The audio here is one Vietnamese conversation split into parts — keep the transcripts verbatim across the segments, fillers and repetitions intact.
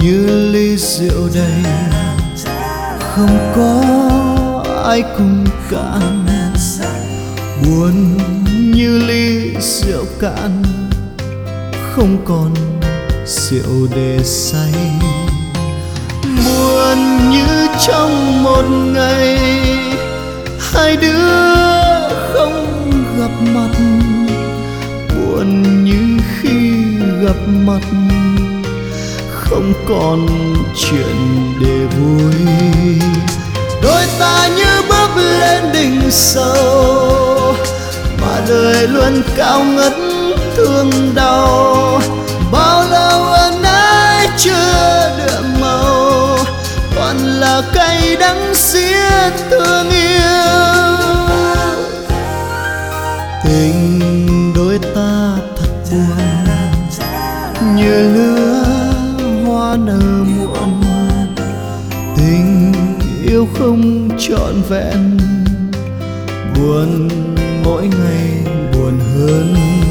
như ly rượu đầy, không có ai cùng cạn. Buồn như ly rượu cạn, không còn rượu để say. Buồn như trong một ngày hai đứa không gặp mặt, buồn như khi gặp mặt không còn chuyện để vui. Đôi ta như bước lên đỉnh sâu, mà đời luôn cao ngất thương đau. Bao lâu ân ái chưa đượm màu, toàn là cay đắng xiết thương yêu. Tình đôi ta thật buồn, như lứa hoa nở muộn. Tình yêu không trọn vẹn, buồn mỗi ngày buồn hơn.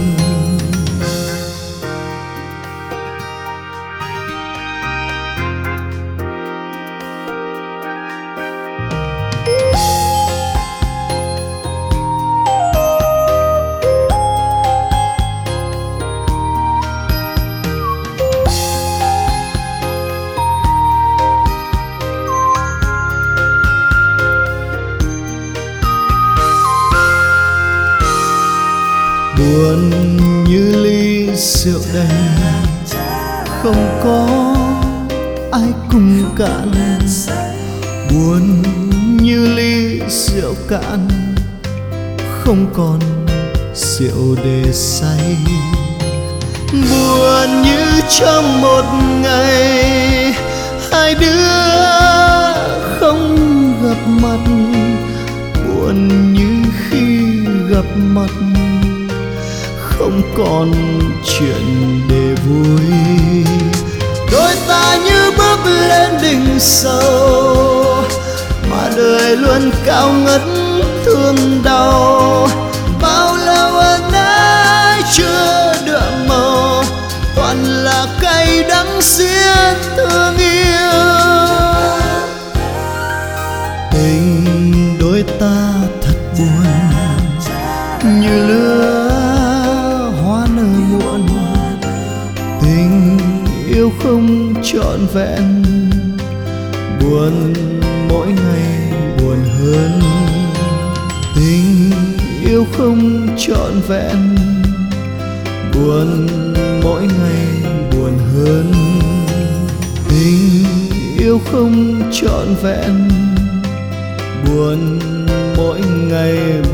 Buồn như ly rượu đầy, không có ai cùng cạn. Buồn như ly rượu cạn, không còn rượu để say. Buồn như trong một ngày hai đứa không gặp mặt, buồn như khi gặp mặt không còn chuyện để vui. Đôi ta như bước lên đỉnh sâu, mà đời luôn cao ngất thương đau. Bao lâu ân ái chưa đượm màu, toàn là cay đắng xiết thương yêu. Tình đôi ta thật buồn, như lứa hoa nở muộn. Tình yêu không trọn vẹn, buồn mỗi ngày buồn hơn. Tình yêu không trọn vẹn, buồn mỗi ngày buồn hơn. Tình yêu không trọn vẹn, buồn mỗi ngày